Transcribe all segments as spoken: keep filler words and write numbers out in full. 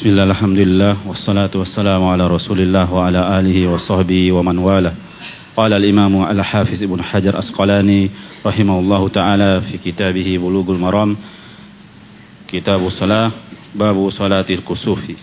Bismillah, alhamdulillah, wassalatu wassalamu ala rasulillah wa ala alihi wa sahbihi wa man wala. Qala al-imamu al-hafiz ibn Hajar Asqalani rahimahullahu ta'ala fi kitabihi Bulughul Maram, Kitabus Salah, babu salatil kusufi.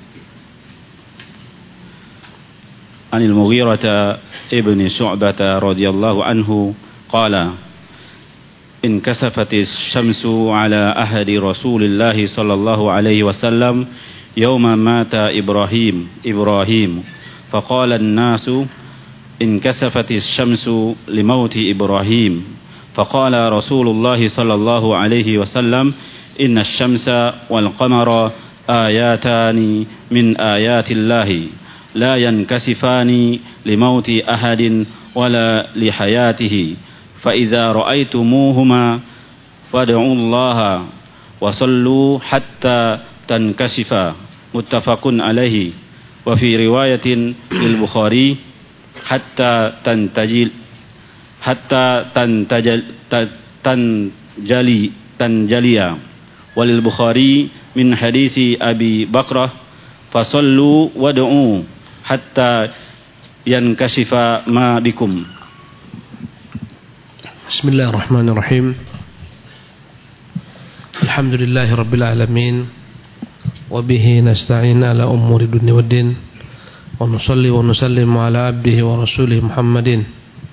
Anil Mughirah ibn Syu'bah radhiyallahu anhu qala inkasafati syamsu ala ahadi Rasulillah sallallahu alaihi wasallam yawma mata Ibrahim Ibrahim faqala an-nasu inkasafati syamsu limauti Ibrahim faqala Rasulullah sallallahu alaihi wasallam inna asy-syamsa wal qamara ayatani min ayatillahi la yankasifani limauti ahadin wala lihayatihi fa idza ra'aytumuhuma fad'u Allah wa sallu hatta tankashifa. Muttafaqun alaihi. Wa fi riwayatin lil Bukhari hatta tantajil hatta tantajal tanjali tanjaliya. Walil Bukhari min hadisi Abi Bakrah fasallu wad'u hatta yankashifa ma bikum. Bismillahirrahmanirrahim. Alhamdulillahi rabbil alamin. Wa bihi nasta'in ala umuri dunya waddin. Wa nusalli wa nusallimu ala abdihi wa rasulih Muhammadin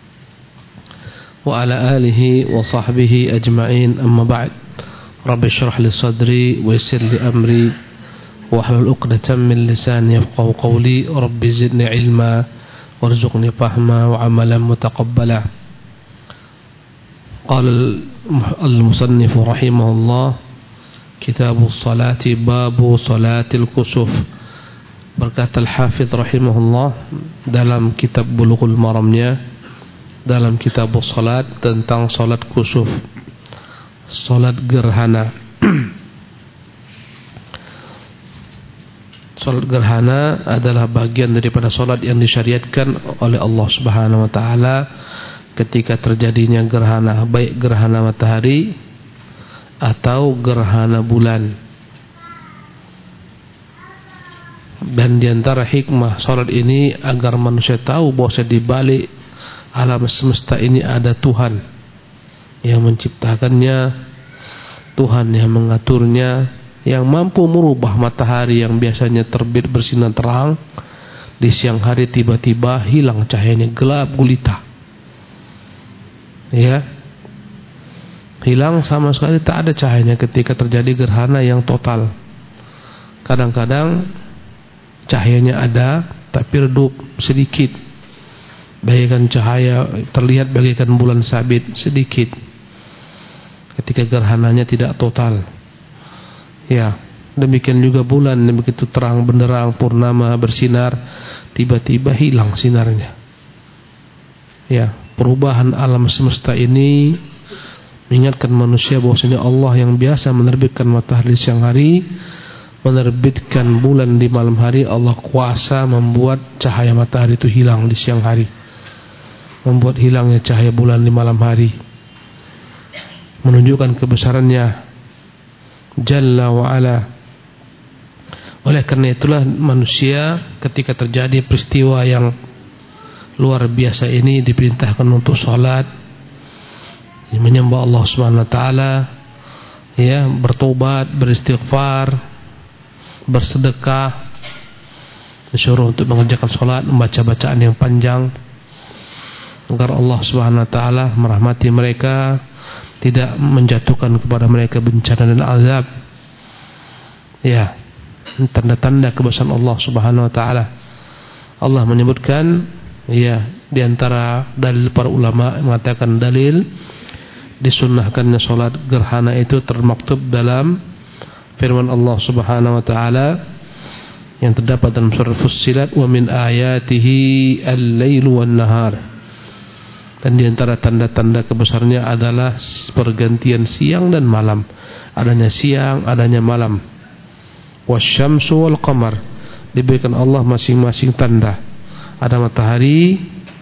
wa ala alihi wa sahbihi ajma'in, amma ba'd. Rabbi shrah li sadri wa yassir li amri wahlul 'uqdatam min lisani yafqahu qawli. Rabbi zidni ilma warzuqni fahma wa amalan mutaqabbala. Qala al-musannif rahimahullah, Kitabus Salati, babu salatil kusuf. Berkata Al-Hafidh rahimahullah dalam kitab Bulughul Maramnya, dalam Kitabus Salat, tentang salat kusuf, salat gerhana. Salat gerhana adalah bagian daripada salat yang disyariatkan oleh Allah Subhanahu wa taala ketika terjadinya gerhana, baik gerhana matahari atau gerhana bulan. Dan diantara hikmah salat ini agar manusia tahu bahwa di balik alam semesta ini ada Tuhan yang menciptakannya, Tuhan yang mengaturnya, yang mampu merubah matahari yang biasanya terbit bersinar terang di siang hari tiba-tiba hilang cahayanya, gelap gulita. Ya, hilang sama sekali, tak ada cahayanya ketika terjadi gerhana yang total. Kadang-kadang cahayanya ada tapi redup sedikit, bagaikan cahaya terlihat bagaikan bulan sabit sedikit ketika gerhananya tidak total. Ya, demikian juga bulan yang begitu terang benderang purnama bersinar, tiba-tiba hilang sinarnya. Ya, perubahan alam semesta ini mengingatkan manusia bahwasanya Allah yang biasa menerbitkan matahari di siang hari, menerbitkan bulan di malam hari, Allah kuasa membuat cahaya matahari itu hilang di siang hari, membuat hilangnya cahaya bulan di malam hari, menunjukkan kebesarannya Jalla wa ala. Oleh karena itulah manusia ketika terjadi peristiwa yang luar biasa ini diperintahkan untuk salat, menyembah Allah Subhanahu wa taala, ya, bertobat, beristighfar, bersedekah, disuruh untuk mengerjakan salat, membaca bacaan yang panjang agar Allah Subhanahu wa taala merahmati mereka, tidak menjatuhkan kepada mereka bencana dan azab. Ya, tanda-tanda kebesaran Allah Subhanahu wa taala. Allah menyebutkan, ya, di antara dalil para ulama mengatakan dalil disunnahkannya salat gerhana itu termaktub dalam firman Allah Subhanahu wa taala yang terdapat dalam surah Fussilat, wa min ayatihi al-lailu wan nahar. Dan di antara tanda-tanda kebesarannya adalah pergantian siang dan malam, adanya siang, adanya malam. Wasyamsu wal qamar, diberikan Allah masing-masing tanda. Ada matahari,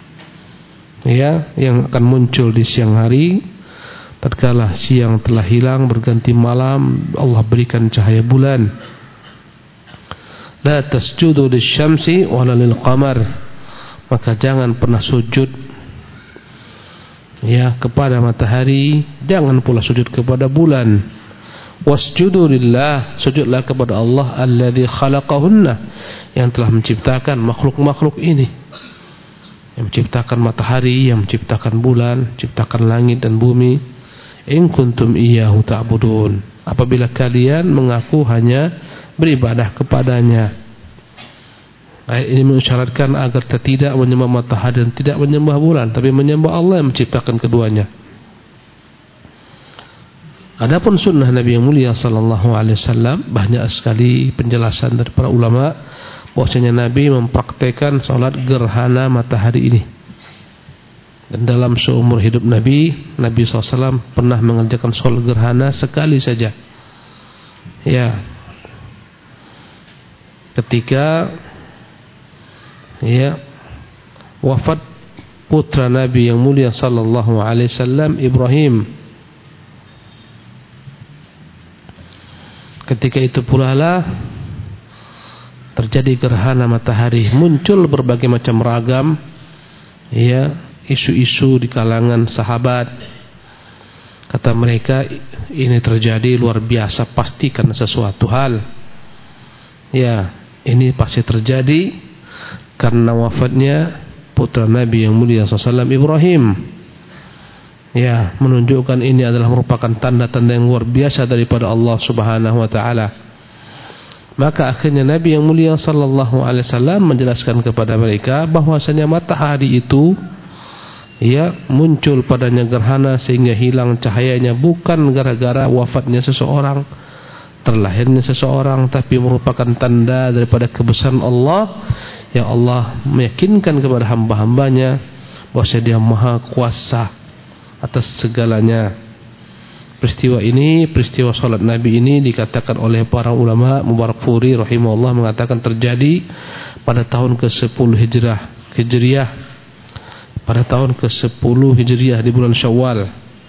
ya, yang akan muncul di siang hari. Tatkala siang telah hilang berganti malam, Allah berikan cahaya bulan. la tasjudu lisyamsi wala lil qamar, maka jangan pernah sujud ya kepada matahari, jangan pula sujud kepada bulan. Wasjudu lillah, sujudlah kepada Allah alladzi khalaqahunna, yang telah menciptakan makhluk-makhluk ini, yang menciptakan matahari, yang menciptakan bulan, menciptakan langit dan bumi. In kuntum iyyahu ta'budun, apabila kalian mengaku hanya beribadah kepadanya. Ayat ini mengisyaratkan agar kita tidak menyembah matahari dan tidak menyembah bulan, tapi menyembah Allah yang menciptakan keduanya. Adapun sunnah Nabi yang mulia sallallahu alaihi wasallam, banyak sekali penjelasan dari para ulama bahwasanya Nabi mempraktikkan salat gerhana matahari ini. Dan dalam seumur hidup Nabi, Nabi sallallahu alaihi wasallam pernah mengerjakan salat gerhana sekali saja. Ya. Ketika ya wafat putra Nabi yang mulia sallallahu alaihi wasallam, Ibrahim. Ketika itu pula lah terjadi gerhana matahari, muncul berbagai macam ragam ya isu-isu di kalangan sahabat. Kata mereka, ini terjadi luar biasa, pasti karena sesuatu hal. Ya, ini pasti terjadi karena wafatnya putra Nabi yang mulia sallallahu alaihi wasallam, Ibrahim. Ya, menunjukkan ini adalah merupakan tanda-tanda yang luar biasa daripada Allah Subhanahu wa taala. Maka akhirnya Nabi yang mulia sallallahu alaihi wasallam menjelaskan kepada mereka bahwasanya matahari itu ya muncul padanya gerhana sehingga hilang cahayanya bukan gara-gara wafatnya seseorang, terlahirnya seseorang, tapi merupakan tanda daripada kebesaran Allah yang Allah meyakinkan kepada hamba-hambanya bahwasanya Dia Maha Kuasa atas segalanya. Peristiwa ini, peristiwa salat Nabi ini dikatakan oleh para ulama, Mubarakfuri rahimahullah mengatakan terjadi pada tahun ke sepuluh Hijrah, Hijriah, pada tahun ke sepuluh Hijriah di bulan Syawal.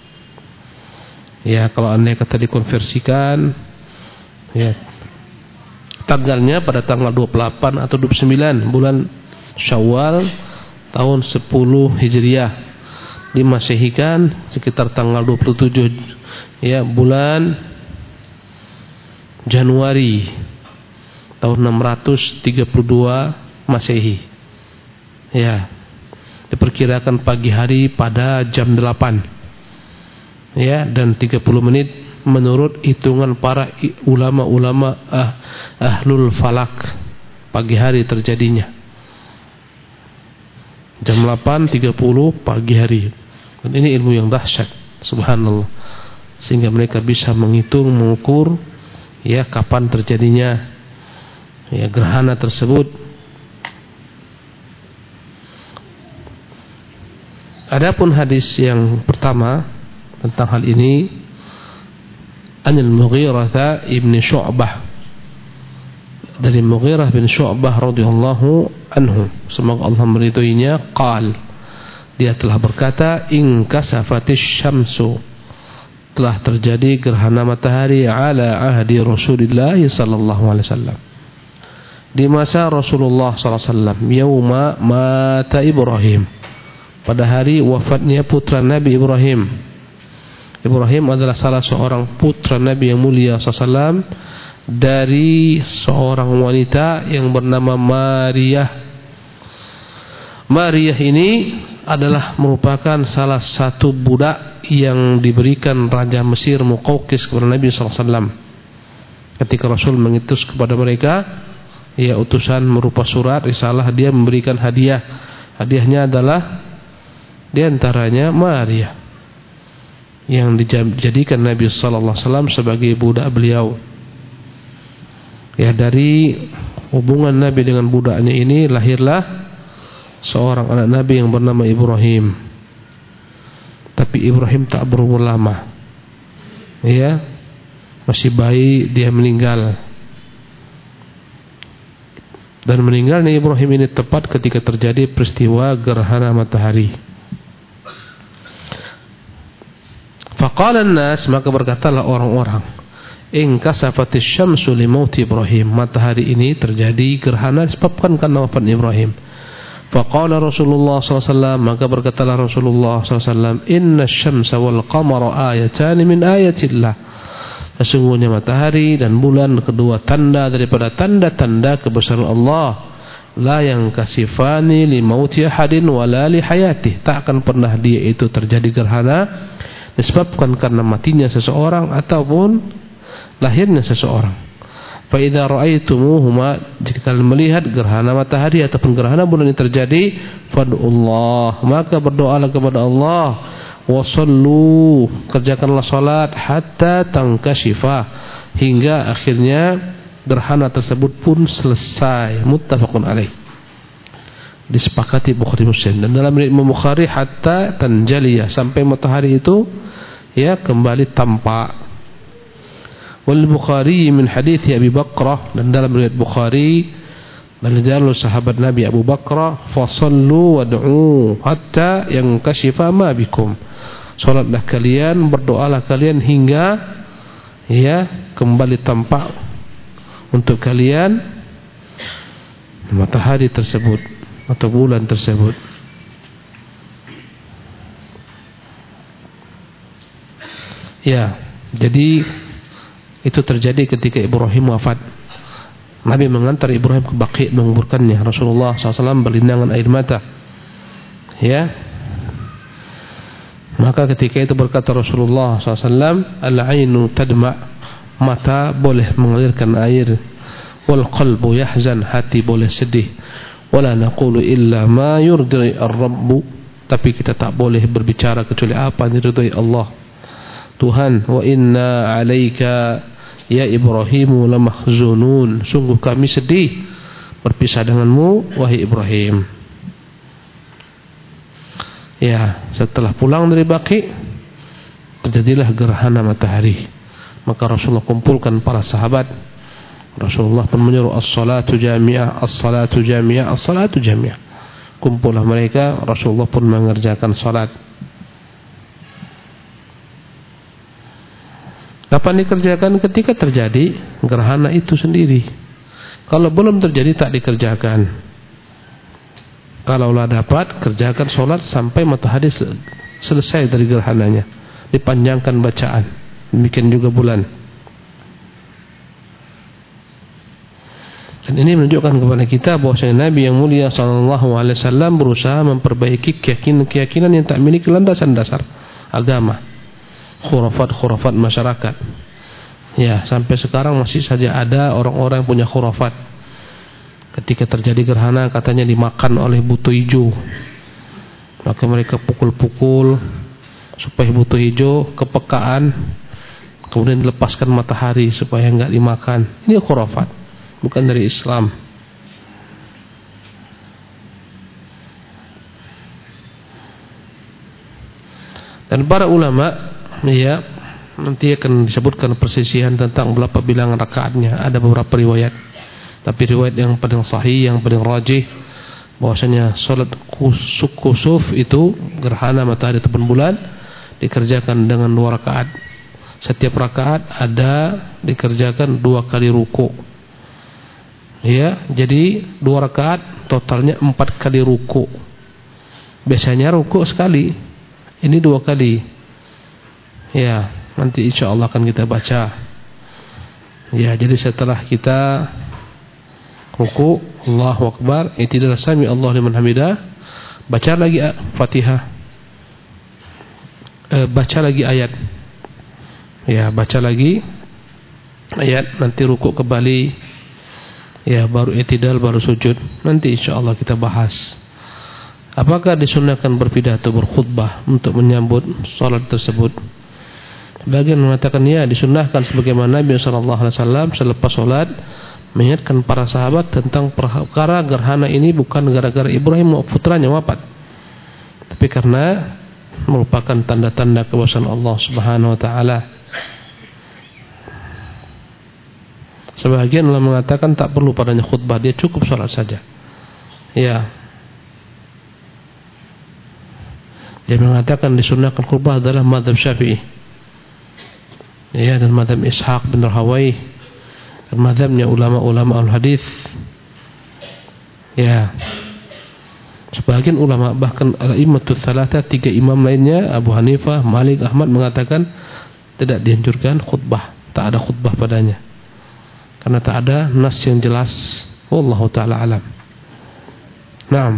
Ya, kalau anda kata dikonversikan ya tanggalnya pada tanggal dua puluh delapan atau dua puluh sembilan bulan Syawal tahun sepuluh Hijriah, dimasehikan sekitar tanggal dua puluh tujuh ya bulan Januari tahun enam ratus tiga puluh dua Masehi. Ya, diperkirakan pagi hari pada jam delapan ya dan tiga puluh menit menurut hitungan para ulama-ulama ah, ahlul falak. Pagi hari terjadinya jam delapan tiga puluh pagi hari. Dan ini ilmu yang dahsyat, subhanallah, sehingga mereka bisa menghitung, mengukur ya kapan terjadinya ya gerhana tersebut. Adapun hadis yang pertama tentang hal ini, Anil Mughirah ibn Syu'bah, dari Mughirah bin Syu'bah radhiyallahu anhu, semoga Allah meridhoinya, qal, dia telah berkata, in kasafatis syamsu, telah terjadi gerhana matahari ala ahdi Rasulullah sallallahu alaihi wasallam, di masa Rasulullah sallallahu alaihi wasallam, yauma mata Ibrahim, pada hari wafatnya putra Nabi Ibrahim. Ibrahim adalah salah seorang putra Nabi yang mulia sallallahu alaihi wasallam dari seorang wanita yang bernama Maria. Maria ini adalah merupakan salah satu budak yang diberikan Raja Mesir Muqawqis kepada Nabi sallallahu alaihi wasallam. Ketika Rasul mengutus kepada mereka ya utusan berupa surat risalah, dia memberikan hadiah. Hadiahnya adalah diantaranya Maria yang dijadikan Nabi sallallahu alaihi wasallam sebagai budak beliau. Ya, dari hubungan Nabi dengan budaknya ini lahirlah seorang anak Nabi yang bernama Ibrahim. Tapi Ibrahim tak berumur lama. Ya, masih bayi dia meninggal. Dan meninggalnya Ibrahim ini tepat ketika terjadi peristiwa gerhana matahari. Faqala an-nas, maka berkatalah orang-orang, In kasafatis syamsu li mauti Ibrahim, matahari ini terjadi gerhana disebabkan karena wafat Ibrahim. Faqala Rasulullah sallallahu alaihi wasallam, maka berkatalah Rasulullah sallallahu alaihi wasallam, inna syamsa wal qamara ayatan min ayatillah, sesungguhnya matahari dan bulan kedua tanda daripada tanda-tanda kebesaran Allah. La yang kasifani li mauti ahadin wala li hayatih, tak akan pernah dia itu terjadi gerhana disebabkan karena matinya seseorang ataupun lahirnya seseorang. Fa idza ra'aitumuhuma, jika kalian melihat gerhana matahari ataupun gerhana bulan ini terjadi, fad'ullah, maka berdoalah kepada Allah, wa sallu, kerjakanlah salat, hatta tankashifa, hingga akhirnya gerhana tersebut pun selesai. Muttafaqun alaih, disepakati Bukhari Muslim. Dan dalam riwayat Bukhari, hatta tanjaliya, sampai matahari itu ya kembali tampak. Wal Bukhari min hadits Abi Bakrah, dan dalam riwayat Bukhari dari jalur sahabat Nabi Abu Bakrah, fasallu wad'u hatta yankashifa ma bikum, salatlah kalian, berdoalah kalian hingga ya kembali tampak untuk kalian matahari tersebut atau bulan tersebut. Ya, jadi itu terjadi ketika Ibrahim wafat. Nabi mengantar Ibrahim ke Baqi' menguburkannya. Rasulullah sallallahu alaihi wasallam berlinangan air mata. Ya. Maka ketika itu berkata Rasulullah sallallahu alaihi wasallam, al-ainu tadma', mata boleh mengalirkan air, wal qalbu yahzan, hati boleh sedih, wala naqulu illa ma yurdi ar-rabb, tapi kita tak boleh berbicara kecuali apa yang diridhai Allah Tuhan. Wa inna 'alaika ya Ibrahim lamahzunun, sungguh kami sedih berpisah denganmu wahai Ibrahim. Ya, setelah pulang dari Baqi terjadilah gerhana matahari. Maka Rasulullah kumpulkan para sahabat. Rasulullah pun menyuruh as-salatu jami'ah, as-salatu jami'ah, as-salatu jami'ah. Kumpullah mereka, Rasulullah pun mengerjakan salat. Kapan dikerjakan? Ketika terjadi gerhana itu sendiri. Kalau belum terjadi tak dikerjakan. Kalaulah dapat, kerjakan salat sampai matahari selesai dari gerhananya, dipanjangkan bacaan. Demikian juga bulan. Dan ini menunjukkan kepada kita bahwasanya Nabi yang mulia sallallahu alaihi wasallam berusaha memperbaiki keyakinan-keyakinan yang tak memiliki landasan dasar agama, khurafat-khurafat masyarakat. Ya, sampai sekarang masih saja ada orang-orang yang punya khurafat. Ketika terjadi gerhana katanya dimakan oleh buto hijau, maka mereka pukul-pukul supaya buto hijau kepekaan, kemudian dilepaskan matahari supaya enggak dimakan. Ini khurafat, bukan dari Islam. Dan para ulama ya nanti akan disebutkan persisihan tentang berapa bilangan rakaatnya. Ada beberapa riwayat, tapi riwayat yang paling sahih, yang paling rajih, bahwasanya salat kusuf itu gerhana matahari ataupun bulan dikerjakan dengan dua rakaat. Setiap rakaat ada dikerjakan dua kali ruku. Ya, jadi dua rakaat totalnya empat kali ruku. Biasanya ruku sekali, ini dua kali. Ya, nanti insya Allah akan kita baca. Ya, jadi setelah kita ruku, Allahu Akbar, i'tidal sami Allah liman hamidah, baca lagi Fatihah, e, baca lagi ayat. Ya, baca lagi ayat, nanti ruku kembali, ya baru i'tidal, baru sujud. Nanti insyaallah kita bahas apakah disunahkan berpidato, berkhutbah untuk menyambut salat tersebut. Bagian mengatakan ya disunahkan, sebagaimana Nabi sallallahu alaihi wasallam selepas salat mengingatkan para sahabat tentang perkara gerhana ini bukan gara-gara Ibrahim putranya wafat, tapi karena merupakan tanda-tanda kebesaran Allah Subhanahu wa taala. Sebagian ulama mengatakan tak perlu padanya khutbah, dia cukup salat saja. Ya. Dia mengatakan disunahkan khutbah adalah mazhab Syafi'i. Ya, dan mazhab Ishaq bin Rahawai, dan mazhabnya ulama-ulama al-hadis. Ya. Sebagian ulama, bahkan al-immatus salasa, tiga imam lainnya, Abu Hanifah, Malik, Ahmad, mengatakan tidak dianjurkan khutbah, tak ada khutbah padanya, karena tak ada nas yang jelas. Wallahu ta'ala alam. Naam.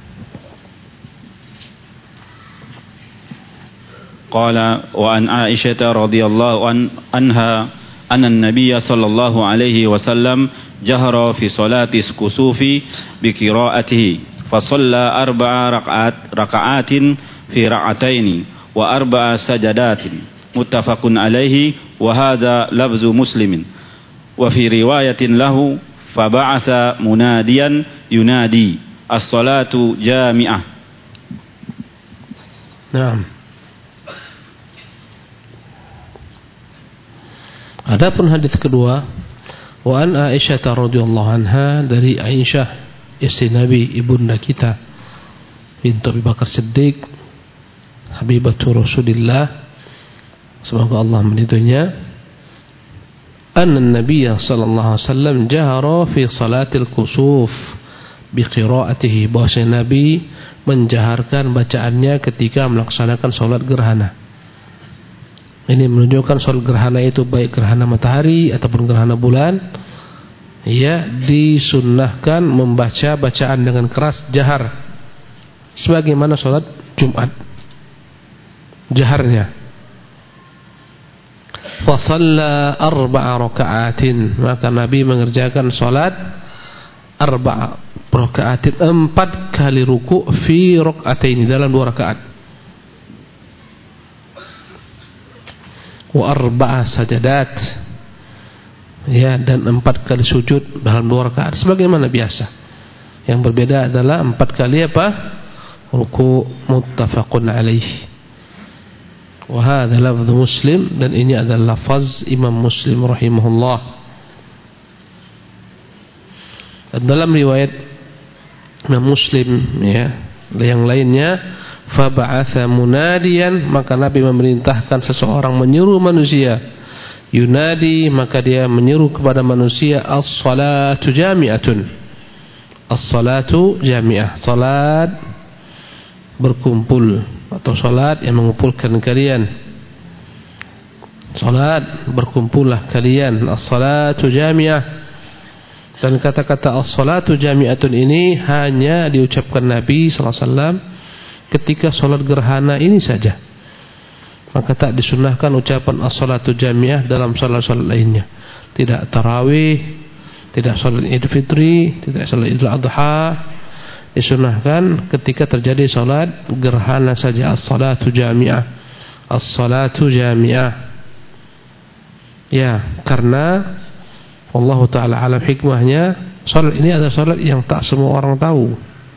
Qala wa an Aisyah radhiyallahu anha anna an-nabiy sallallahu alaihi wasallam jahara fi salati kusufi bi qira'atihi fa shalla arba'a raq'at raka'atin fi rak'ataini wa arba'a sajadatin muttafaqun alaihi wa hadha lafzu Muslimin wa fi riwayatin lahu fa ba'atha munadiyan yunadi as-salatu jami'ah. Naam. Adapun hadis kedua, wa an Aisyah radhiyallahu anha, dari Aisyah istri Nabi, ibunda kita, bintu Abu Bakar Siddiq, habibatu Rasulillah, semoga Allah meridhoinya, anna Nabiy sallallahu alaihi wasallam jahara fi salatil kusuf bi qiraatihi, bahwasanya Nabi menjaharkan bacaannya ketika melaksanakan salat gerhana. Ini menunjukkan salat gerhana itu baik gerhana matahari ataupun gerhana bulan, ya, disunnahkan membaca bacaan dengan keras jahar, sebagaimana salat Jumat jaharnya. Fa shalla arba'a raka'atin, maka Nabi mengerjakan salat arba'a raka'atin, empat kali ruku, fi raka'ataini, dalam dua rakaat, wa arba'a sajadat, ya, dan empat kali sujud dalam dua rakaat sebagaimana biasa. Yang berbeda adalah empat kali apa? Ruku. Muttafaqun alaih. Wa hadha lafdhu Muslim, dan ini adalah lafaz Imam Muslim rahimahullah. Dan dalam riwayat Imam Muslim, ya, yang lainnya, fa ba'atha munadiyan, maka Nabi memerintahkan seseorang menyeru manusia, yunadi, maka dia menyeru kepada manusia, as-salatu jami'atun, as-salatu jami'ah, salat berkumpul, atau salat yang mengumpulkan kalian, salat berkumpullah kalian, as-salatu jami'ah. Dan kata-kata as-salatu jami'atun ini hanya diucapkan Nabi sallallahu alaihi wasallam ketika salat gerhana ini saja, maka tak disunnahkan ucapan as-salatu jami'ah dalam salat-salat lainnya. Tidak tarawih, tidak salat Idul Fitri, tidak salat Idul Adha. Disunnahkan ketika terjadi salat gerhana saja, as-salatu jami'ah, as-salatu jami'ah. Ya, karena Allah Ta'ala alam hikmahnya, salat ini adalah salat yang tak semua orang tahu,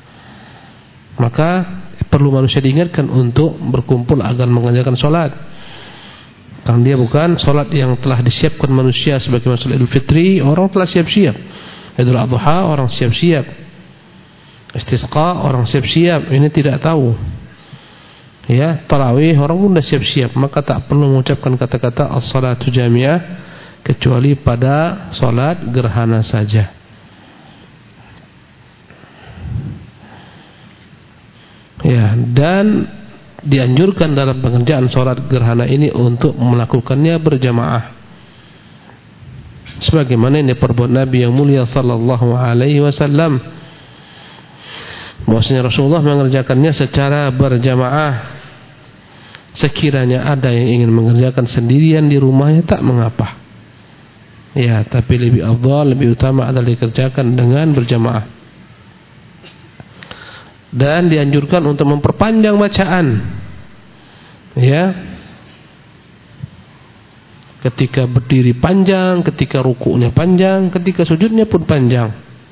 maka perlu manusia diingatkan untuk berkumpul agar mengerjakan salat. Karena dia bukan salat yang telah disiapkan manusia sebagaimana salat Idul Fitri, orang telah siap-siap. Idul Adha orang siap-siap. Istisqa orang siap-siap, ini tidak tahu. Ya, tarawih orang pun sudah siap-siap, maka tak perlu mengucapkan kata-kata as-salatu jami'ah kecuali pada salat gerhana saja. Ya, dan dianjurkan dalam pengerjaan sholat gerhana ini untuk melakukannya berjamaah, sebagaimana ini perbuatan Nabi yang mulia sallallahu alaihi wasallam. Bahwasanya Rasulullah mengerjakannya secara berjamaah. Sekiranya ada yang ingin mengerjakan sendirian di rumahnya, tak mengapa, ya, tapi lebih afdal, lebih utama adalah dikerjakan dengan berjamaah. Dan dianjurkan untuk memperpanjang bacaan, ya, ketika berdiri panjang, ketika ruku'nya panjang, ketika sujudnya pun panjang.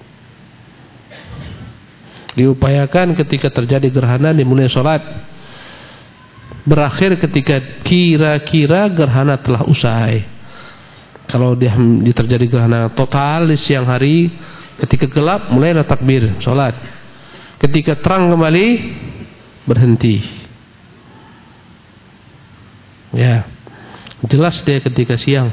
Diupayakan ketika terjadi gerhana dimulai sholat, berakhir ketika kira-kira gerhana telah usai. Kalau dia terjadi gerhana total di siang hari, ketika gelap mulailah takbir sholat, ketika terang kembali berhenti. Ya, Jelas dia ketika siang.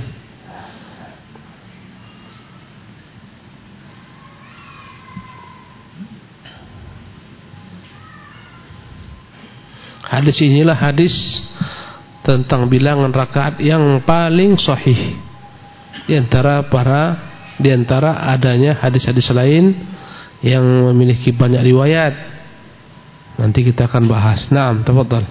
Hadis inilah hadis tentang bilangan rakaat yang paling sahih di antara para di antara adanya hadis-hadis lain yang memiliki banyak riwayat. Nanti kita akan bahas. Naam, tafadhal.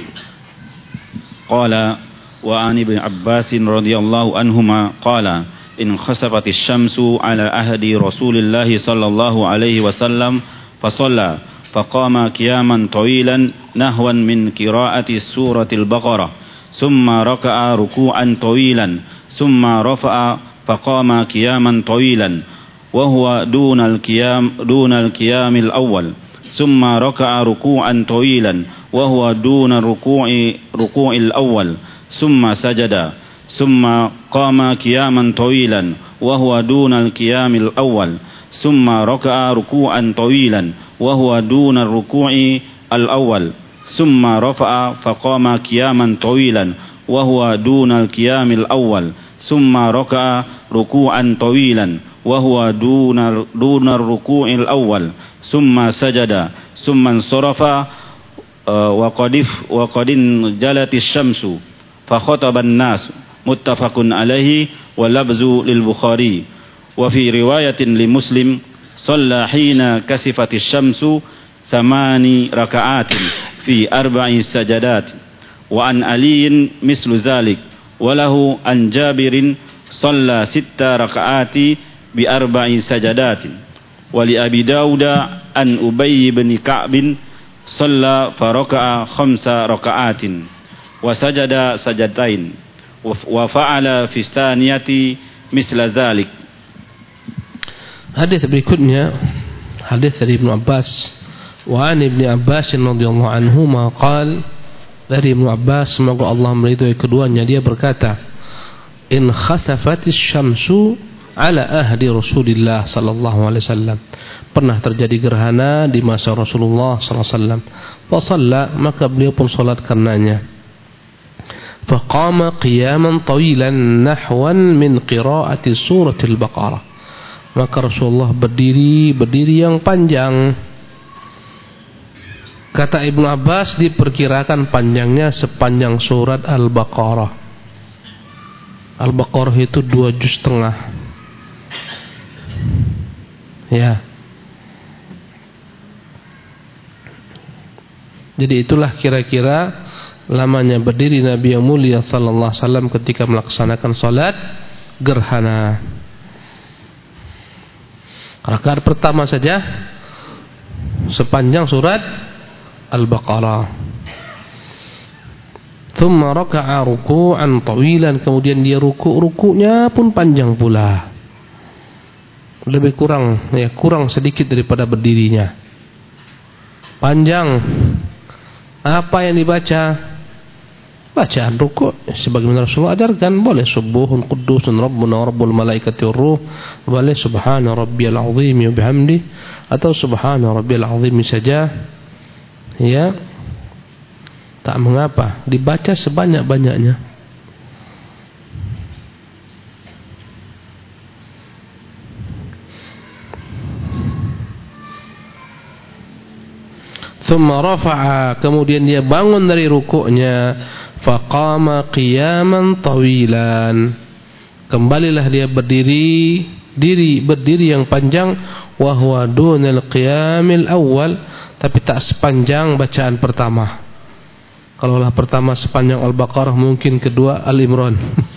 Qala wa an ibn Abbas radhiyallahu anhuma qala in khasafatis syamsu ala ahdi Rasulillah sallallahu alaihi wasallam fa shalla فقام قياما طويلا نحوا من قراءة سورة البقرة ثم ركع ركوعا طويلا ثم رفع فقام قياما طويلا وهو دون القيام دون القيام الأول ثم ركع ركوعا طويلا وهو دون الركوع ركوع الأول ثم سجد ثم قام قياما طويلا وهو دون القيام الأول ثم ركع ركوعا طويلا وهو دون الركوع الأول ثم رفع فقام قياما طويلا وهو دون القيام الأول ثم ركع ركوعا طويلا وهو دون دون الركوع الأول ثم سجد ثم انصرف وقد وقد انجلت الشمس فخطب الناس متفق عليه واللفظ للبخاري وفي رواية لمسلم صلى حين كسفت الشمس ثماني ركعات في أربع سجدات وعن علي مثل ذلك وله عن جابر صلى ست ركعات بأربع سجدات ولأبي داود عن أبي بن كعب صلى فركع خمس ركعات وسجد سجدتين وفعل في الثانية مثل ذلك. Hadis berikutnya hadis dari Ibnu Abbas wa an Ibnu Abbas radhiyallahu anhu maqal dari Ibnu Abbas semoga Allah meridhai keduanya dia berkata in khasafatis syamsu ala ahdi Rasulillah sallallahu alaihi wasallam pernah terjadi gerhana di masa Rasulullah sallallahu alaihi wasallam fa shalla maka beliau pun salat karenanya fa qama qiyaman tawilan nahwan min qiraati suratil Baqarah maka Rasulullah berdiri berdiri yang panjang. Kata Ibnu Abbas diperkirakan panjangnya sepanjang surat Al-Baqarah. Al-Baqarah itu dua juz setengah. Ya. Jadi itulah kira-kira lamanya berdiri Nabi yang mulia sallallahu alaihi wasallam ketika melaksanakan salat gerhana. Rakaat pertama saja sepanjang surat Al-Baqarah. Thumma raka'a ruku'an tawilan, kemudian dia ruku', ruku'nya pun panjang pula. Lebih kurang ya, kurang sedikit daripada berdirinya. Panjang. Apa yang dibaca? Bacaan ruku' sebagaimana Rasulullah ajarkan, boleh subuhun quddusun rabbuna rabbul malaikati waruh, boleh subhana rabbiyal azim wa bihamdi, atau subhana rabbiyal azim saja. Ya. Tak mengapa dibaca sebanyak-banyaknya. Thumma rafa'a, kemudian dia bangun dari rukuknya, faqama qiyaman tawilan, kembalilah dia berdiri diri berdiri yang panjang, wa huwa dunal qiyamil awal, tapi tak sepanjang bacaan pertama. Kalaulah pertama sepanjang Al-Baqarah, mungkin kedua Al-Imran.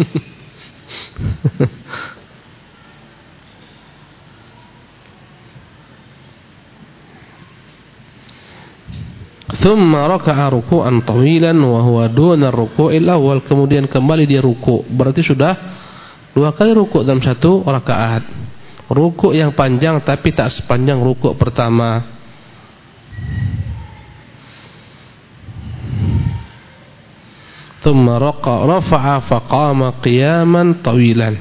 Thumma raka'a ruku'an tawilan wa huwa duna ar-ruku'il awal, kemudian kembali dia ruku'. Berarti sudah dua kali ruku' dalam satu rakaat. Ruku' yang panjang tapi tak sepanjang ruku' pertama. Thumma rafa'a faqama qiyaman tawilan.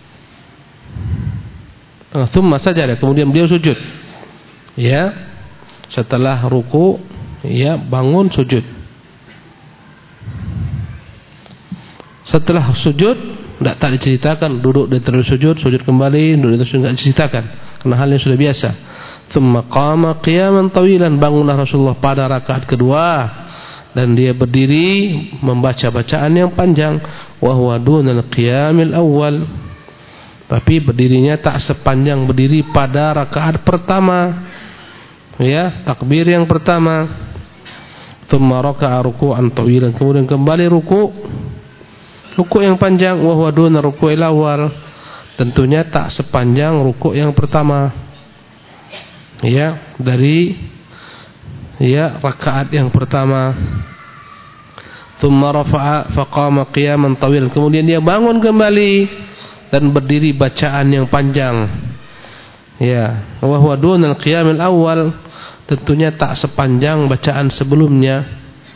Thumma sajada, kemudian beliau sujud. Ya. Setelah ruku', ya, bangun sujud. Setelah sujud tidak tak diceritakan, duduk dia terus sujud, sujud kembali, duduk terus tidak diceritakan, karena hal yang sudah biasa. Thumma qama qiyaman tawilan, bangunlah Rasulullah pada rakaat kedua dan dia berdiri membaca bacaan yang panjang. Wa huwa dunal qiyamil awal, tapi berdirinya tak sepanjang berdiri pada rakaat pertama. Ya, takbir yang pertama. Thumma raka'a ruku'an tawilan, kemudian kembali ruku', ruku' yang panjang. Wa huwa duna ruku'il awal, tentunya tak sepanjang ruku' yang pertama. Ya, dari ya rakaat yang pertama. Thumma rafa'a faqama qiyaman tawilan, kemudian dia bangun kembali dan berdiri bacaan yang panjang. Ya, wa huwa dunal qiyamil awal, tentunya tak sepanjang bacaan sebelumnya.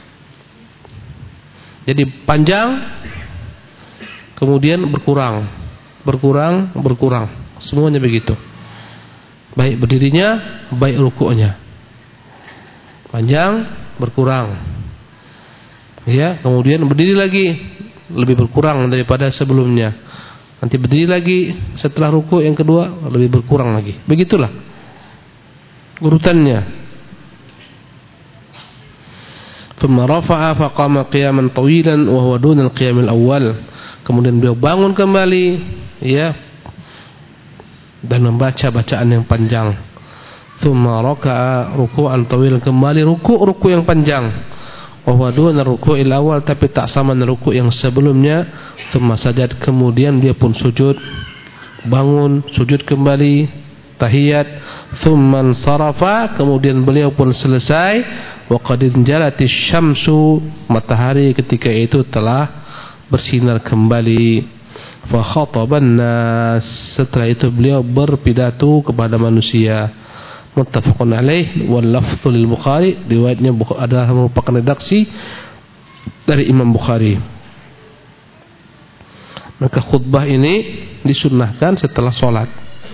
Jadi panjang kemudian berkurang, berkurang, berkurang, semuanya begitu. Baik berdirinya, baik rukuknya. Panjang, berkurang. Ya, kemudian berdiri lagi, lebih berkurang daripada sebelumnya. Nanti berdiri lagi setelah rukuk yang kedua, lebih berkurang lagi. Begitulah urutannya. Thumma rafa'a faqama qiyaman tawilan wa huwa duna al-qiyam al-awwal, kemudian beliau bangun kembali, ya, dan membaca bacaan yang panjang. Thumma raka'a ruku'an tawilan, kembali ruku' ruku' yang panjang. Wa huwa duna ruku'il awal, tapi tak sama dengan ruku' yang sebelumnya. Thumma sajad, kemudian dia pun sujud, bangun, sujud kembali, tahiyat. Thumma sarafa, kemudian beliau pun selesai. Wa qad injalatis syamsu, matahari ketika itu telah bersinar kembali. Fa khataban nas, setelah itu beliau berpidato kepada manusia. Muttafaqun alaih wal lafdhu lil Bukhari, riwayatnya adalah merupakan redaksi dari Imam Bukhari. Maka khutbah ini disunnahkan setelah sholat,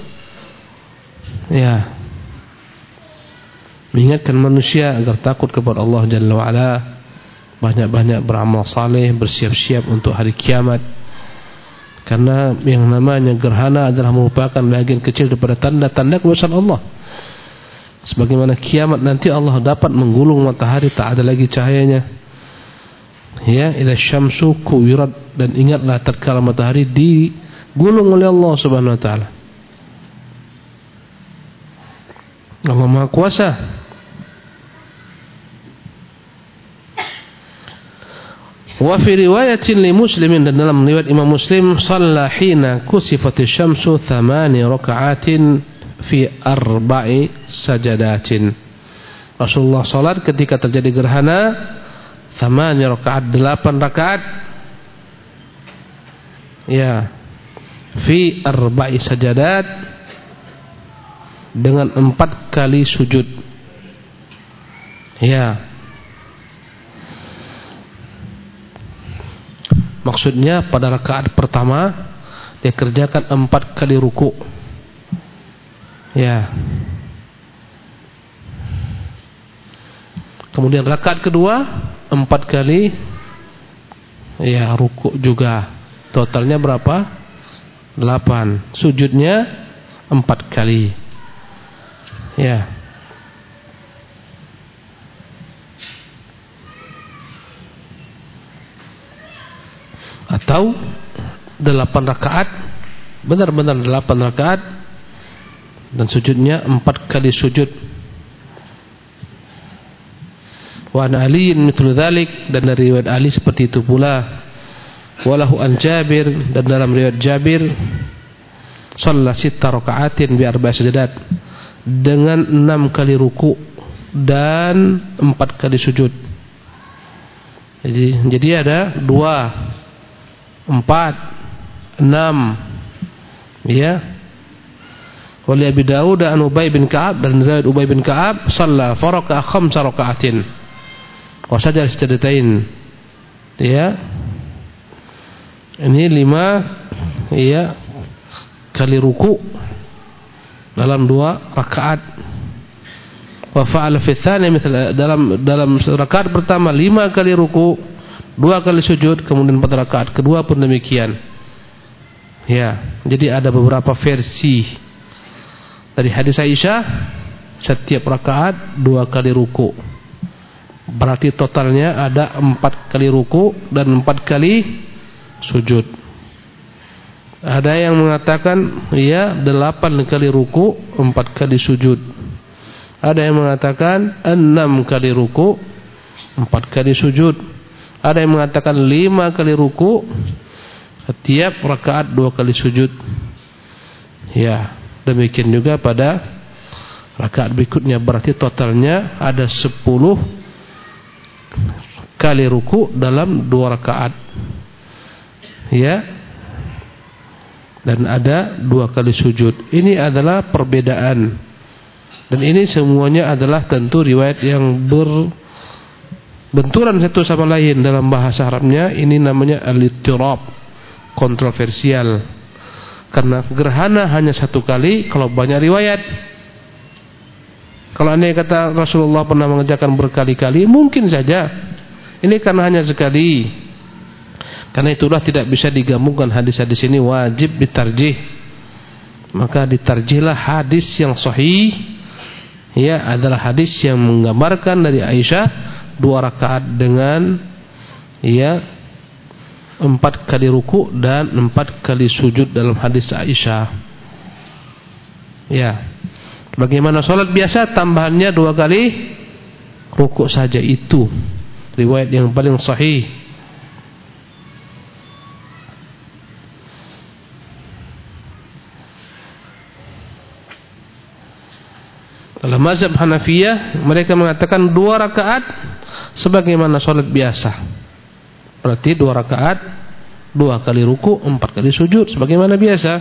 ya, mengingatkan manusia agar takut kepada Allah Jalla wa'ala, banyak-banyak beramal saleh, bersiap-siap untuk hari kiamat. Karena yang namanya gerhana adalah merupakan bagian kecil daripada tanda-tanda kebesaran Allah. Sebagaimana kiamat nanti Allah dapat menggulung matahari, tak ada lagi cahayanya. Ya, idza syamsu kuwirat, dan ingatlah tatkala matahari digulung oleh Allah Subhanahu wa taala. Allah Maha Kuasa. Wa fi riwayatin li Muslimin, dan dalam riwayat Imam Muslim, shalla hina kusifatish syamsu thamani raka'atin fi arba'i sajadatin. Rasulullah salat ketika terjadi gerhana thamani rakaat, delapan rakaat, ya, fi arba'i sajadat, dengan empat kali sujud. Ya, maksudnya pada rakaat pertama dia kerjakan empat kali ruku. Ya, kemudian rakaat kedua empat kali, ya, ruku juga. Totalnya berapa? Delapan. Sujudnya empat kali. Ya. Atau delapan rakaat, benar-benar delapan rakaat, dan sujudnya empat kali sujud. Wa an Ali mithlu dzalik, dan dari riwayat Ali seperti itu pula. Walahu an Jabir, dan dalam riwayat Jabir, shalla sitta raka'atin bi arba'i sajadat, dengan enam kali ruku dan empat kali sujud. Jadi, jadi ada dua, empat, enam, ya. Wali Abi Dawud an Ubay bin Ka'ab, dan riwayat Ubay bin Ka'ab, shalla faraka khamsa raka'atin wa sajada sajdatain. Ya, ini lima, ya, kali ruku dalam dua rakaat. Wa fa'ala fi tsani mithla, dalam dalam rakaat pertama lima kali ruku dua kali sujud, kemudian empat rakaat kedua pun demikian. Ya, jadi ada beberapa versi dari hadis Aisyah, setiap rakaat dua kali ruku. Berarti totalnya ada empat kali ruku dan empat kali sujud. Ada yang mengatakan ya delapan kali ruku, empat kali sujud. Ada yang mengatakan enam kali ruku, empat kali sujud. Ada yang mengatakan lima kali ruku, setiap rakaat dua kali sujud. Ya, demikian juga pada rakaat berikutnya. Berarti totalnya ada sepuluh kali ruku dalam dua rakaat. Ya, dan ada dua kali sujud. Ini adalah perbedaan. Dan ini semuanya adalah tentu riwayat yang ber benturan satu sama lain. Dalam bahasa Arabnya ini namanya al-ittirab, kontroversial. Karena gerhana hanya satu kali kalau banyak riwayat. Kalau andai kata Rasulullah pernah mengerjakan berkali-kali, mungkin saja. Ini karena hanya sekali. Karena itulah tidak bisa digabungkan hadis-hadis ini, wajib ditarjih. Maka ditarjihlah hadis yang sahih, ya, adalah hadis yang menggambarkan dari Aisyah dua rakaat dengan ya empat kali ruku dan empat kali sujud dalam hadis Aisyah. Ya, bagaimana sholat biasa tambahannya dua kali ruku saja, itu riwayat yang paling sahih. Dalam mazhab Hanafiyah mereka mengatakan dua rakaat sebagaimana sholat biasa. Berarti dua rakaat, dua kali ruku, empat kali sujud sebagaimana biasa.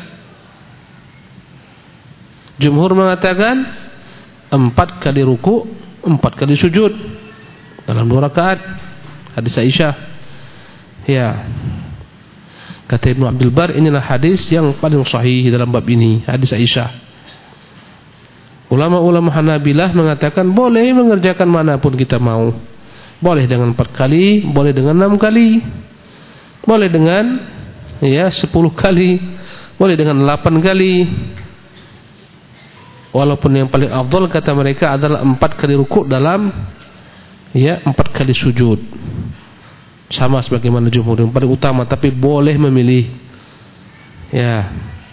Jumhur mengatakan empat kali ruku, empat kali sujud dalam dua rakaat. Hadis Aisyah. Ya, kata Ibnu Abdul Bar, inilah hadis yang paling sahih dalam bab ini, hadis Aisyah. Ulama-ulama Hanabilah mengatakan boleh mengerjakan manapun kita mau. Boleh dengan empat kali, boleh dengan enam kali, boleh dengan ya sepuluh kali, boleh dengan delapan kali. Walaupun yang paling afdal kata mereka adalah empat kali ruku dalam ya empat kali sujud. Sama sebagaimana jumhur, yang paling utama, tapi boleh memilih. Ya.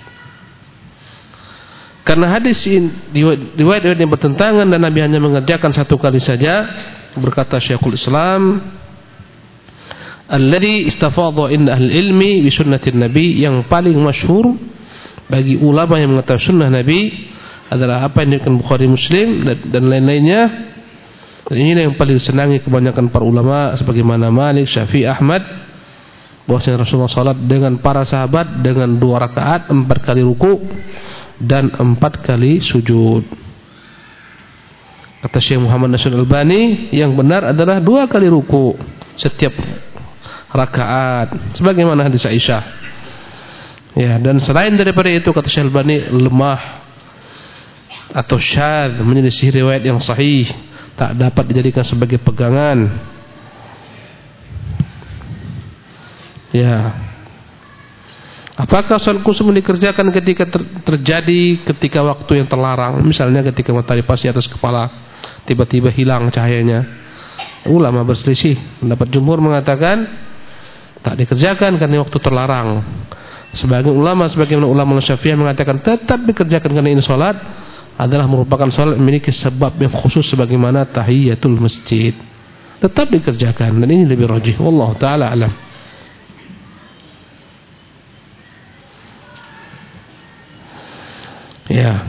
Karena hadis ini riwayat-riwayat yang bertentangan dan Nabi hanya mengerjakan satu kali saja, berkata Syekhul Islam, alladhi istafadha inda ahli ilmi bi sunnatin Nabi, yang paling masyhur bagi ulama yang mengetahui sunnah Nabi adalah apa yang dikatakan Bukhari, Muslim dan lain-lainnya. Dan ini yang paling senangi kebanyakan para ulama sebagaimana Malik, Syafi'i, Ahmad, bahwasanya Rasulullah salat dengan para sahabat dengan dua rakaat, empat kali ruku dan empat kali sujud. Kata Syekh Muhammad Nasir Albani, yang benar adalah dua kali ruku setiap rakaat sebagaimana hadis Aisyah. Ya, dan selain daripada itu kata Syekh Albani lemah atau syadz, menyelisih riwayat yang sahih, tak dapat dijadikan sebagai pegangan. Ya. Apakah sholat kusuf dikerjakan ketika ter terjadi ketika waktu yang terlarang, misalnya ketika matahari pas di atas kepala tiba-tiba hilang cahayanya? Ulama berselisih. Pendapat jumhur mengatakan tak dikerjakan karena waktu terlarang. Sebagian ulama, sebagaimana ulama Syafi'iyah mengatakan tetap dikerjakan karena ini sholat adalah merupakan sholat memiliki sebab yang khusus sebagaimana tahiyatul masjid. Tetap dikerjakan dan ini lebih rajih. Wallahu taala alam. Ya.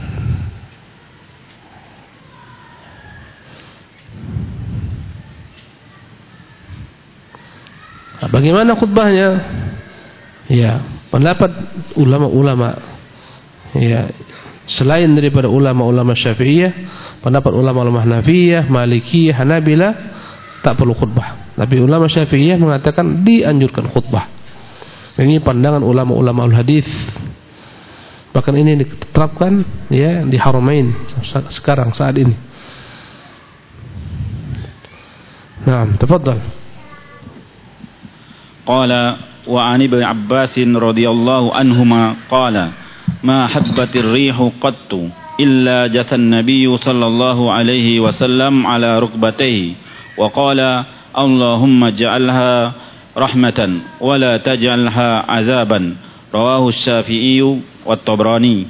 Nah, bagaimana khutbahnya? Ya, pendapat ulama-ulama ya, selain daripada ulama-ulama Syafi'iyah, pendapat ulama-ulama Hanafiyah, Malikiyah, Hanabilah tak perlu khutbah. Tapi ulama Syafi'iyah mengatakan dianjurkan khutbah. Ini pandangan ulama-ulama al-hadis. Bahkan ini diterapkan ya di Haramain sekarang saat ini. Naam, tafadhal. Qala wa 'an Ibnu Abbas radhiyallahu anhuma qala ma habbatir rihu qattu illa jathan nabiyyu sallallahu alaihi wasallam ala rukbatayhi wa qala Allahumma ja'alha rahmatan wa la taj'alha azaban. Rawahu Syafi'i wa Tabrani.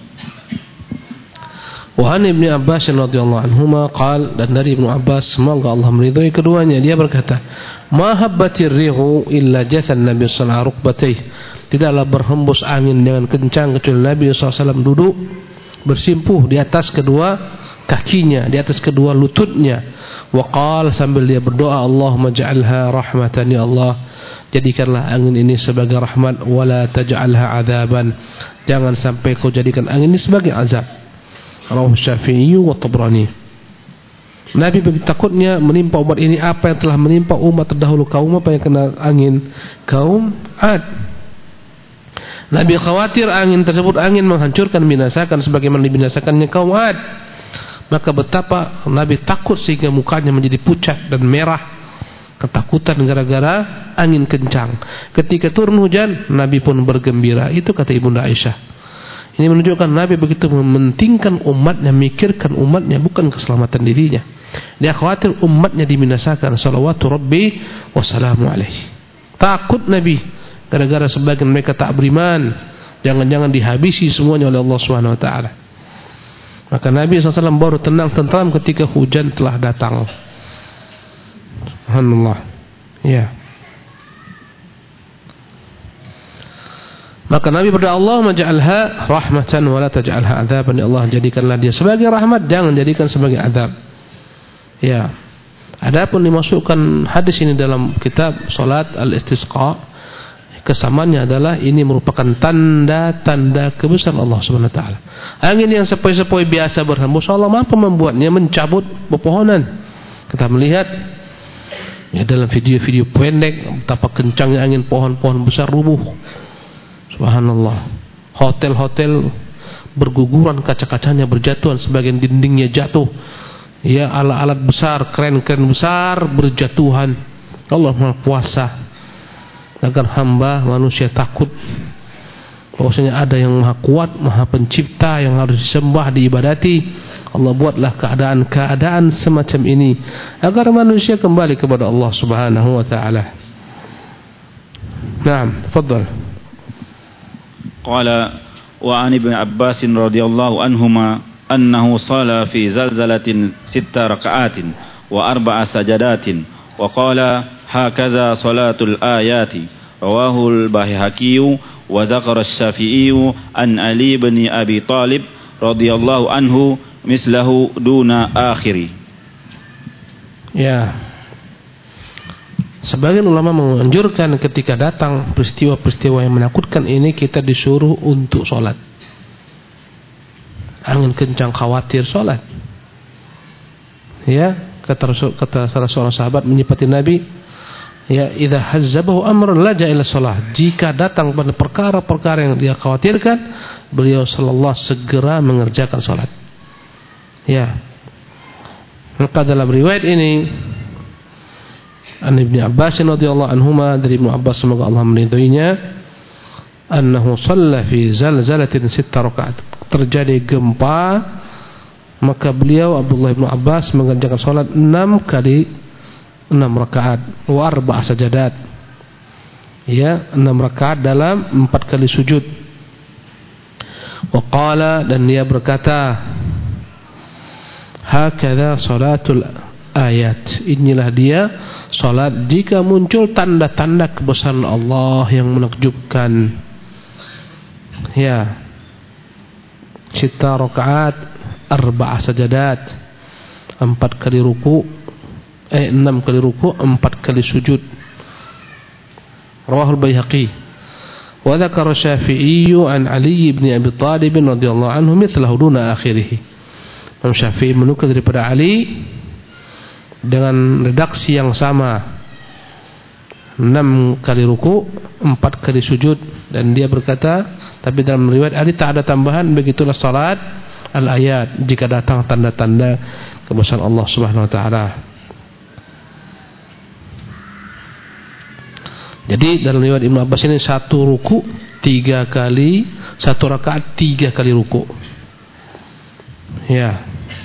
Wa 'an Ibnu Abbas radhiyallahu anhuma qala, dan dari Ibnu Abbas semoga Allah meridhai keduanya, dia berkata, ma habbatir rihu illa jathan nabiy sallallahu alaihi wasallam rukbatayhi, tidaklah berhembus angin dengan kencang kecuali Nabi sallallahu alaihi wasallam duduk bersimpuh di atas kedua kakinya, di atas kedua lututnya. Wa qala, sambil dia berdoa, Allahumma ja'alha rahmatan, ya Allah jadikanlah angin ini sebagai rahmat, wala taj'alha azaban, jangan sampai kau jadikan angin ini sebagai azab. Rawahu Syafi'i wa Tabrani. Nabi begitu takutnya menimpa umat ini apa yang telah menimpa umat terdahulu, kaum apa yang kena angin, kaum Ad. Nabi khawatir angin tersebut angin menghancurkan, binasakan sebagaimana dibinasakannya kaum Ad. Maka betapa Nabi takut sehingga mukanya menjadi pucat dan merah, ketakutan gara-gara angin kencang. Ketika turun hujan, Nabi pun bergembira. Itu kata Ibunda Aisyah. Ini menunjukkan Nabi begitu mementingkan umatnya, memikirkan umatnya, bukan keselamatan dirinya. Dia khawatir umatnya dibinasakan. Salawatu Rabbi wassalamu alaihi. Takut Nabi gara-gara sebagian mereka tak beriman, jangan-jangan dihabisi semuanya oleh Allah Subhanahu wa taala. Maka Nabi sallallahu alaihi wasallam baru tenang tentram ketika hujan telah datang. Subhanallah. Ya. Maka Nabi berdoa, Allahumma ja'alha rahmatan wa la taj'alha adzaban, ya Allah jadikanlah dia sebagai rahmat, jangan jadikan sebagai azab. Ya. Adapun dimasukkan hadis ini dalam kitab salat al-istisqa, kesamaannya adalah ini merupakan tanda-tanda kebesaran Allah Subhanahu wa taala. Angin yang sepoi-sepoi biasa berhembus, Allah mampu membuatnya mencabut pepohonan. Kita melihat ya dalam video-video pendek betapa kencangnya angin, pohon-pohon besar rubuh. Subhanallah. Hotel-hotel berguguran, kaca-kacanya berjatuhan, sebagian dindingnya jatuh. Ya, alat-alat besar, kren-kren besar berjatuhan. Allah Maha Kuasa agar hamba manusia takut bahwasanya ada yang Maha Kuat, Maha Pencipta yang harus disembah, diibadati. Allah buatlah keadaan-keadaan semacam ini agar manusia kembali kepada Allah Subhanahu wa taala. Naam, tafadhal. Qala wa 'an Ibnu Abbas radhiyallahu anhuma annahu shalla fi zalzalatin sitta raka'atin wa arba'a sajadatin wa qala hakaza salatul ayati. Rawahu al-Baihaqi wa dzakara asy-Syafi'i an Ali bin Abi Thalib radhiyallahu anhu mislahu duna akhiri. Ya. Sebagian ulama menganjurkan ketika datang peristiwa-peristiwa yang menakutkan ini, kita disuruh untuk sholat. Angin kencang, khawatir, sholat. Ya, kata kata salah seorang sahabat menyifati Nabi, ya, idza hazzabahu amrun laja ila shalah. Jika datang pada perkara-perkara yang dia khawatirkan, beliau sallallahu segera mengerjakan sholat. Ya. Maka dalam riwayat ini An Ibnu Abbas radhiyallahu anhuma, dari Ibnu Abbas semoga Allah meridhoinya, annahu shalla fi zalzalatin sitta rakaat, terjadi gempa, maka beliau Abdullah Ibnu Abbas mengerjakan salat enam kali enam rakaat, wa arba'a sajadat. Ya, enam rakaat dalam empat kali sujud. Wa qala, dan dia berkata, hakadha salatul ayat, inilah dia salat jika muncul tanda-tanda kebesaran Allah yang menakjubkan. Ya, sita rakaat, arba'a sajadat, empat kali ruku, eh enam kali ruku, empat kali sujud. Rawahul Baihaqi. Wa dzakara Syafi'i an Ali bin Abi Thalib radhiyallahu anhu mithlahu duna akhirih. Imam Syafi'i menukil daripada Ali dengan redaksi yang sama, enam kali ruku, empat kali sujud, dan dia berkata, tapi dalam riwayat Ali tak ada tambahan, begitulah salat al-ayat jika datang tanda-tanda kebesaran Allah Subhanahu wa taala. Jadi dalam riwayat Ibnu Abbas ini satu ruku tiga kali, satu rakaat tiga kali ruku. Ya.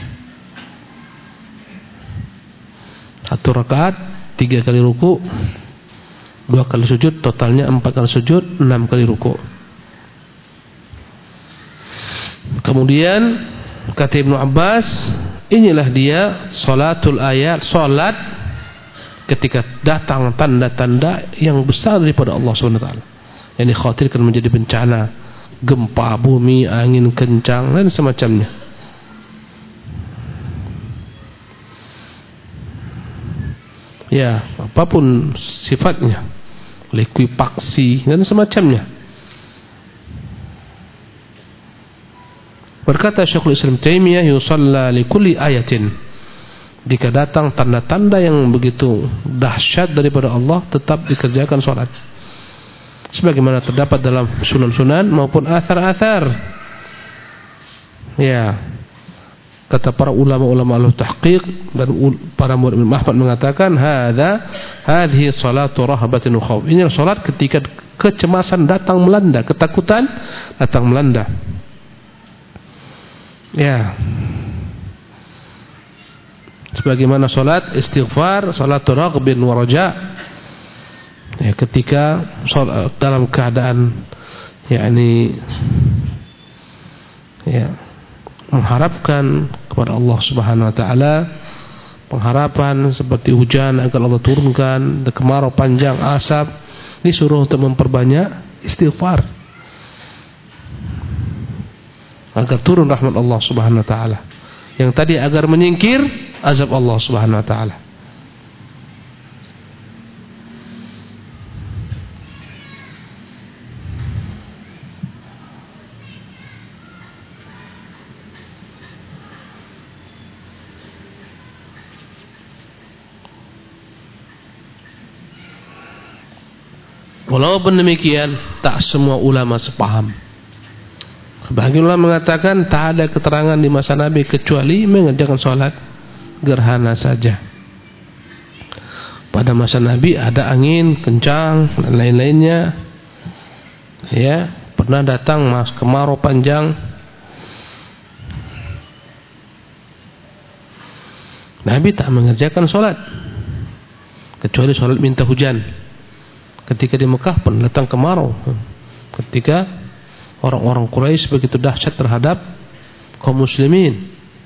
Satu rakaat tiga kali ruku, dua kali sujud, totalnya empat kali sujud, enam kali ruku. Kemudian kata Ibnu Abbas, inilah dia salatul ayat, salat ketika datang tanda-tanda yang besar daripada Allah subhanahu wa taala, yang dikhawatirkan menjadi bencana, gempa bumi, angin kencang dan semacamnya. Ya, apapun sifatnya, likuifaksi dan semacamnya. Berkata Syekhul Islam Taimiyah, yusalla likulli ayatin. Jika datang tanda-tanda yang begitu dahsyat daripada Allah, tetap dikerjakan salat. Sebagaimana terdapat dalam sunan-sunan maupun athar-athar. Ya. Kata para ulama-ulama al-tahqiq dan para murid Imam Ahmad mengatakan, hadza hadhihi salatu rahbatin wa khauf. Ini salat ketika kecemasan datang melanda, ketakutan datang melanda. Ya. Sebagaimana salat istighfar, salatu raghbin wa raja. Ya, ketika salat dalam keadaan yakni ya mengharapkan kepada Allah Subhanahu wa taala, pengharapan seperti hujan agar Allah turunkan, kemarau panjang, asap, disuruh untuk memperbanyak istighfar agar turun rahmat Allah Subhanahu wa taala. Yang tadi agar menyingkir azab Allah Subhanahu wa taala. Walaupun demikian, tak semua ulama sepaham. Sebagian ulama mengatakan tak ada keterangan di masa Nabi kecuali mengerjakan sholat gerhana saja. Pada masa Nabi ada angin kencang dan lain-lainnya. Ya, pernah datang mas kemarau panjang. Nabi tak mengerjakan sholat kecuali sholat minta hujan. Ketika di Mekah pun datang kemarau, ketika orang-orang Quraisy begitu dahsyat terhadap kaum muslimin.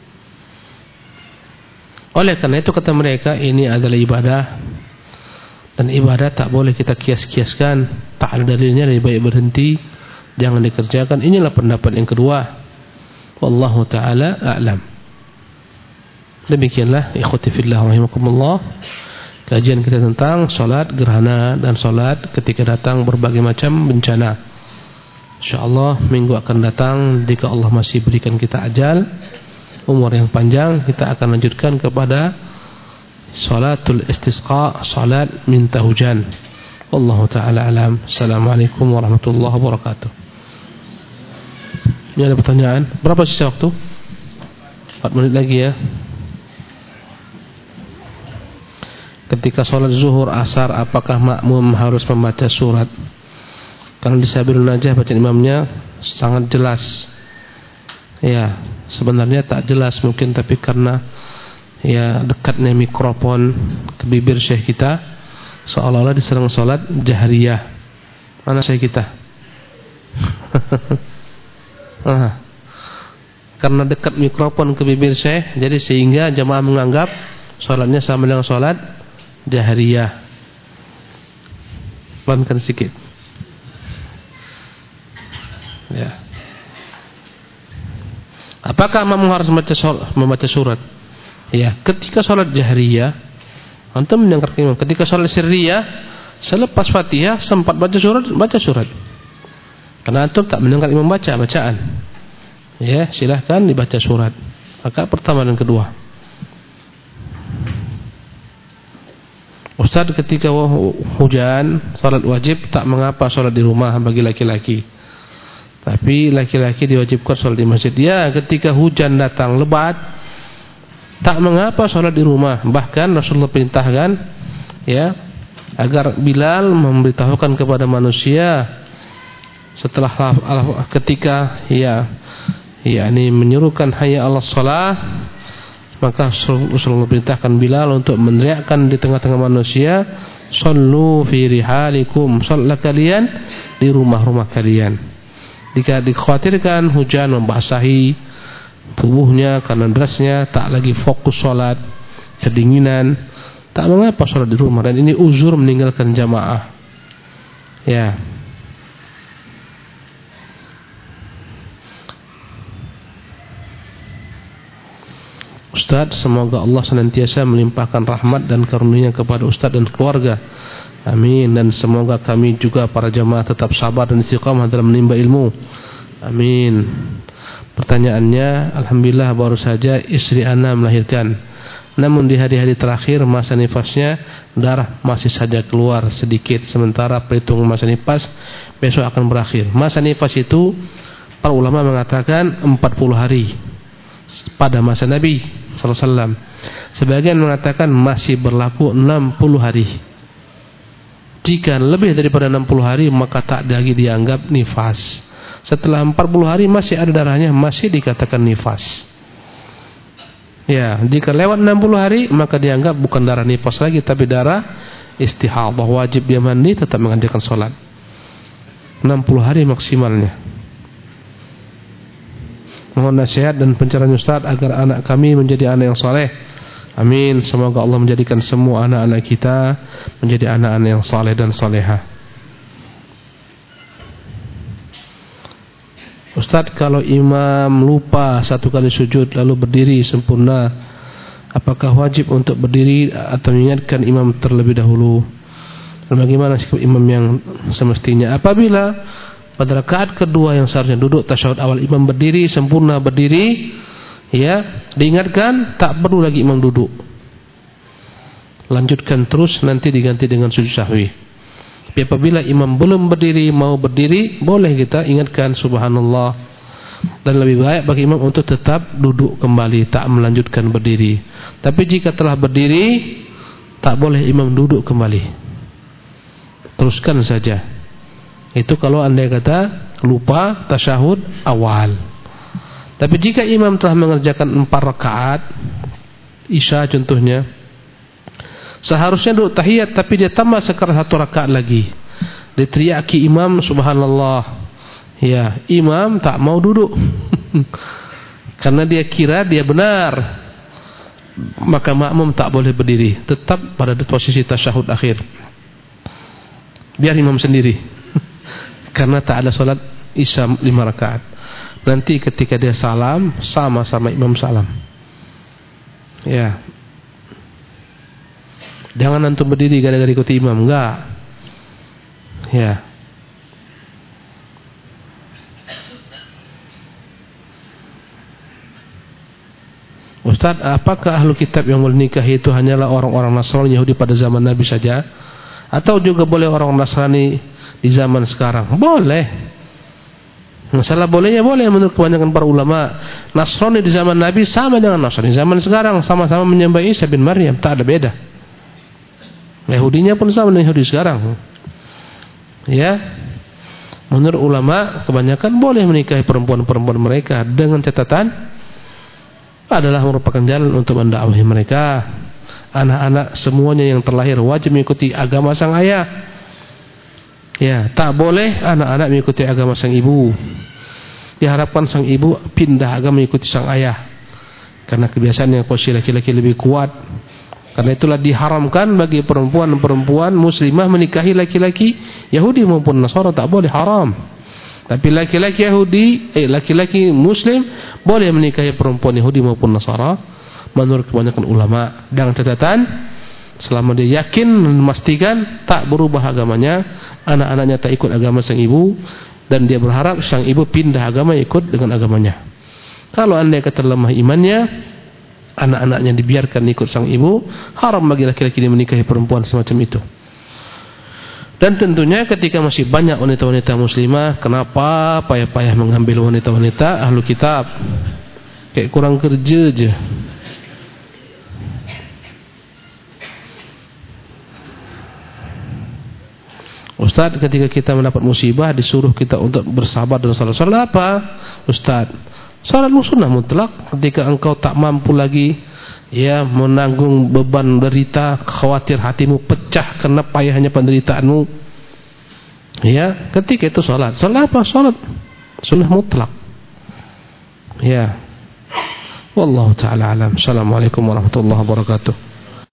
Oleh karena itu kata mereka, ini adalah ibadah, dan ibadah tak boleh kita kias-kiaskan, tak ada dalilnya, lebih baik berhenti, jangan dikerjakan. Inilah pendapat yang kedua. Wallahu taala a'lam. Demikianlah ikhwati fillah rahimakumullah, kajian kita tentang solat gerhana dan solat ketika datang berbagai macam bencana. InsyaAllah minggu akan datang, jika Allah masih berikan kita ajal, umur yang panjang, kita akan lanjutkan kepada salatul istisqa, salat minta hujan. Wallahu ta'ala alam. Assalamualaikum warahmatullahi wabarakatuh. Ini ada pertanyaan? Berapa sisa waktu? empat menit lagi ya. Ketika sholat zuhur, asar, apakah makmum harus membaca surat? Kalau di Sabilun Najah bacaan imamnya sangat jelas. Ya, sebenarnya tak jelas mungkin, tapi karena ya dekatnya mikrofon ke bibir syekh kita, seolah-olah diserang sholat jahriyah. Mana syekh kita? ah. Karena dekat mikrofon ke bibir syekh, jadi sehingga jamaah menganggap sholatnya sama dengan sholat jahriyah. Pelankan sedikit. Ya. Apakah makmum harus membaca surat, membaca surat? Ya, ketika sholat jahriyah antum mendengar imam. Ketika sholat sirriyah selepas Fatihah sempat baca surat, baca surat. Karena antum tak mendengar imam baca bacaan. Ya, silahkan dibaca surat. Rakaat pertama dan kedua. Ustaz, ketika hujan salat wajib, tak mengapa salat di rumah bagi laki-laki, tapi laki-laki diwajibkan salat di masjid. Ya, ketika hujan datang lebat, tak mengapa salat di rumah. Bahkan Rasulullah perintahkan, ya, agar Bilal memberitahukan kepada manusia setelah ketika ya yakni menyerukan hayya 'alas shalah, maka Rasulullah memerintahkan Bilal untuk meneriakkan di tengah-tengah manusia, "Shallu fi rihalikum", salatlah kalian di rumah-rumah kalian. Jika dikhawatirkan hujan membasahi tubuhnya karena derasnya, tak lagi fokus salat, kedinginan, tak mengapa salat di rumah, dan ini uzur meninggalkan jamaah. Ya. Ustaz, semoga Allah senantiasa melimpahkan rahmat dan karunia kepada Ustaz dan keluarga. Amin. Dan semoga kami juga para jamaah tetap sabar dan istiqamah dalam menimba ilmu. Amin. Pertanyaannya, alhamdulillah baru saja istri ana melahirkan. Namun di hari-hari terakhir masa nifasnya darah masih saja keluar sedikit, sementara perhitungan masa nifas besok akan berakhir. Masa nifas itu para ulama mengatakan empat puluh hari pada masa Nabi sallallahu alaihi wasallam. Sebagian mengatakan masih berlaku enam puluh hari. Jika lebih daripada enam puluh hari maka tak lagi dianggap nifas. Setelah empat puluh hari masih ada darahnya, masih dikatakan nifas. Ya, jika lewat enam puluh hari maka dianggap bukan darah nifas lagi tapi darah istihadhah, wajib dia mandi, tetap mengerjakan salat. enam puluh hari maksimalnya. Mohon nasihat dan pencerahan Ustaz agar anak kami menjadi anak yang saleh. Amin. Semoga Allah menjadikan semua anak-anak kita menjadi anak-anak yang saleh dan salehah. Ustaz, kalau imam lupa satu kali sujud lalu berdiri sempurna, apakah wajib untuk berdiri atau mengingatkan imam terlebih dahulu? Dan bagaimana sikap imam yang semestinya? Apabila pada rakaat kedua yang seharusnya duduk tasyahud awal imam berdiri sempurna berdiri, ya, diingatkan tak perlu lagi imam duduk. Lanjutkan terus, nanti diganti dengan sujud sahwi. Tapi apabila imam belum berdiri, mau berdiri, boleh kita ingatkan subhanallah. Dan lebih baik bagi imam untuk tetap duduk kembali, tak melanjutkan berdiri. Tapi jika telah berdiri, tak boleh imam duduk kembali. Teruskan saja. Itu kalau andai kata lupa tasyahud awal. Tapi jika imam telah mengerjakan empat rakaat Isya contohnya, seharusnya duduk tahiyat tapi dia tambah sekarang satu rakaat lagi, diteriaki imam subhanallah, ya, imam tak mau duduk karena dia kira dia benar, maka makmum tak boleh berdiri, tetap pada posisi tasyahud akhir, biar imam sendiri karena tak ada solat Isya lima rakaat. Nanti ketika dia salam, sama-sama imam salam. Ya. Jangan antum berdiri gara-gara ikuti imam, enggak. Ya. Ustaz, apakah ahlu kitab yang boleh nikah itu hanyalah orang-orang Nasrani Yahudi pada zaman Nabi saja? Atau juga boleh orang Nasrani di zaman sekarang? Boleh. Masalah bolehnya boleh menurut kebanyakan para ulama. Nasrani di zaman Nabi sama dengan Nasrani zaman sekarang, sama-sama menyembah Isa bin Maryam, tak ada beda. Yahudinya pun sama dengan Yahudi sekarang. Ya. Menurut ulama kebanyakan boleh menikahi perempuan-perempuan mereka dengan catatan adalah merupakan jalan untuk mendakwahi mereka. Anak-anak semuanya yang terlahir wajib mengikuti agama sang ayah. Ya, tak boleh anak-anak mengikuti agama sang ibu. Diharapkan sang ibu pindah agama mengikuti sang ayah, karena kebiasaan yang posisi laki-laki lebih kuat. Karena itulah diharamkan bagi perempuan-perempuan muslimah menikahi laki-laki Yahudi maupun Nasara, tak boleh, haram. Tapi laki-laki Yahudi, eh laki-laki Muslim boleh menikahi perempuan Yahudi maupun Nasara menurut kebanyakan ulama, dengan catatan selama dia yakin dan memastikan tak berubah agamanya, anak-anaknya tak ikut agama sang ibu, dan dia berharap sang ibu pindah agama ikut dengan agamanya. Kalau andai kata lemah imannya, anak-anaknya dibiarkan ikut sang ibu, haram bagi laki-laki menikahi perempuan semacam itu. Dan tentunya ketika masih banyak wanita-wanita muslimah, kenapa payah-payah mengambil wanita-wanita ahlu kitab? Kayak kurang kerja aja. Ustaz, ketika kita mendapat musibah disuruh kita untuk bersabar dan salat. Salat apa? Ustaz, salat sunnah mutlak. Ketika engkau tak mampu lagi ya menanggung beban derita, khawatir hatimu pecah karena payahnya penderitaanmu, ya, ketika itu salat. Salat apa? Salat sunnah mutlak. Ya. Wallahu taala alam. Assalamualaikum warahmatullahi wabarakatuh.